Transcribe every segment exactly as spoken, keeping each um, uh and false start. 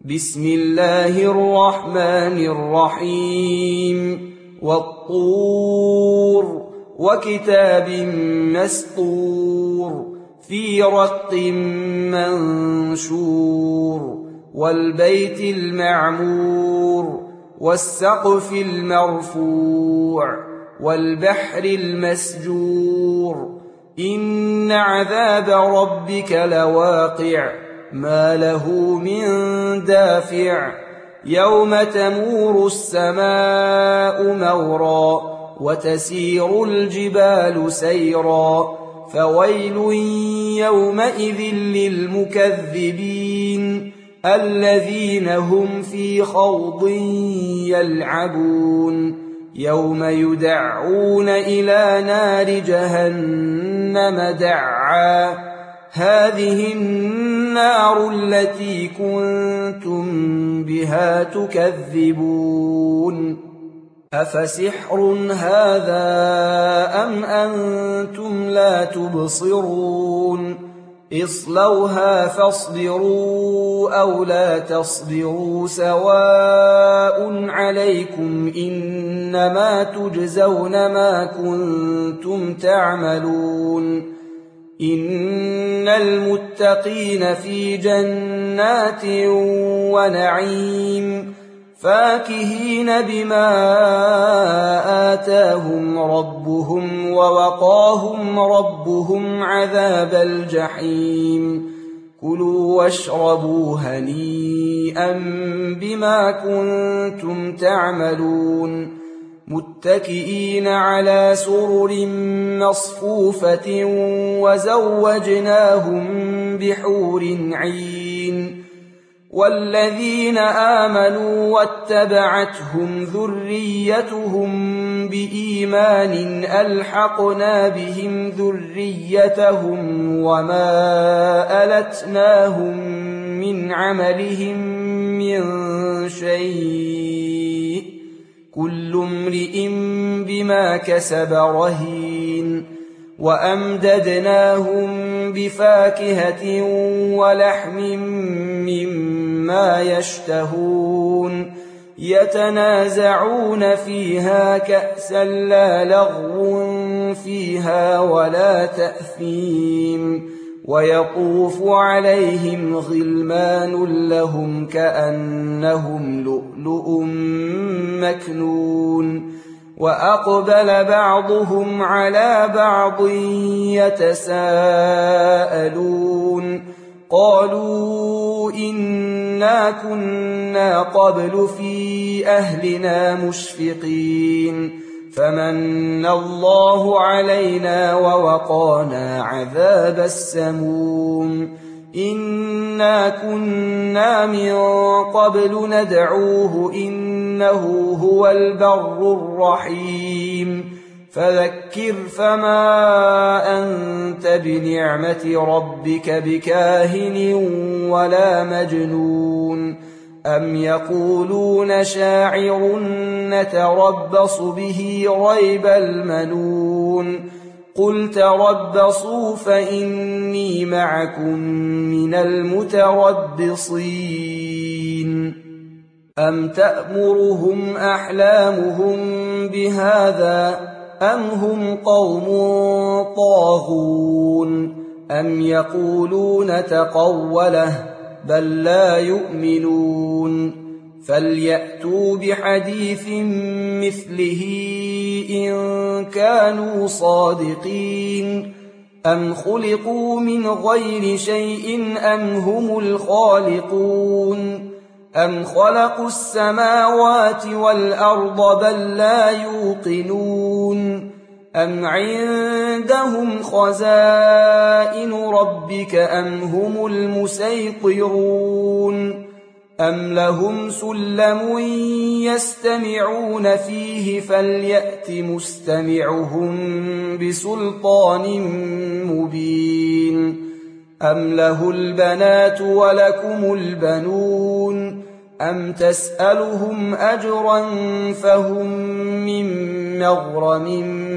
بسم الله الرحمن الرحيم والطور وكتاب مسطور في رق منشور والبيت المعمور والسقف المرفوع والبحر المسجور إن عذاب ربك لواقع ما له من دافع يوم تمور السماء مورا وتسير الجبال سيرا فويل يومئذ للمكذبين الذين هم في خوض يلعبون يوم يدعون إلى نار جهنم دعا هذه النار التي كنتم بها تكذبون أفسحر هذا أم أنتم لا تبصرون اصلوها فاصبروا أو لا تصبروا سواء عليكم إنما تجزون ما كنتم تعملون إن المتقين في جنات ونعيم فاكهين بما آتاهم ربهم ووقاهم ربهم عذاب الجحيم كلوا واشربوا هنيئا بما كنتم تعملون متكئين على سرر مصفوفة وزوجناهم بحور عين والذين آمنوا واتبعتهم ذريتهم بإيمان ألحقنا بهم ذريتهم وما ألتناهم من عملهم من شيء كل امرئ بما كسب رهين وأمددناهم بفاكهة ولحم مما يشتهون يتنازعون فيها كأسا لا لغو فيها ولا تأثيم ويطوف عليهم غلمان لهم كأنهم لؤلؤ مكنون وأقبل بعضهم على بعض يتساءلون قالوا إنا كنا قبل في أهلنا مشفقين فمن الله علينا ووقانا عذاب السموم إنا كنا من قبل ندعوه إنه هو البر الرحيم فذكر فما أنت بنعمة ربك بكاهن ولا مجنون أم يقولون شاعر نتربص به ريب المنون قل تربصوا فإني معكم من المتربصين أم تأمرهم أحلامهم بهذا أم هم قوم طاغون أم يقولون تقوله بل لا يؤمنون فليأتوا بحديث مثله إن كانوا صادقين أم خلقوا من غير شيء أم هم الخالقون أم خلقوا السماوات والأرض بل لا يوقنون أم عندهم خزائن ربك أم هم المسيطرون أم لهم سلم يستمعون فيه فليأت مستمعهم بسلطان مبين أم له البنات ولكم البنون أم تسألهم أجرا فهم من مغرم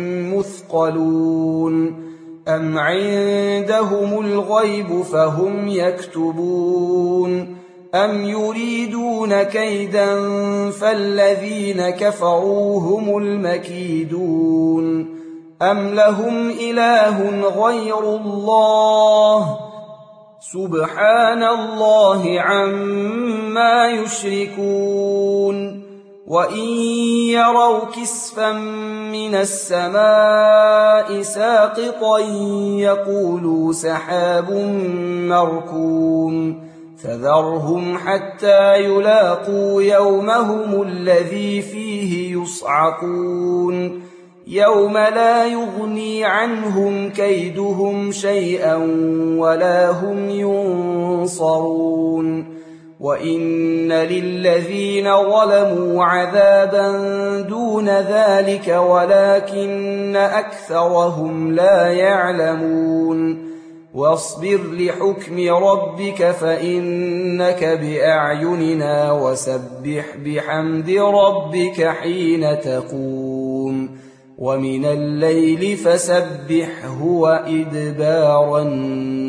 مثقلون أم عندهم الغيب فهم يكتبون أم يريدون كيدا فالذين كفروا هم المكيدون أم لهم إله غير الله سبحان الله عما يشركون وإن يروا كسفا من السماء ساقطا يقولوا سحاب مركوم فذرهم حتى يلاقوا يومهم الذي فيه يصعقون يوم لا يغني عنهم كيدهم شيئا ولا هم ينصرون وإن للذين ظلموا عذابا دون ذلك ولكن أكثرهم لا يعلمون واصبر لحكم ربك فإنك بأعيننا وسبح بحمد ربك حين تقوم ومن الليل فسبحه وإدبار النجوم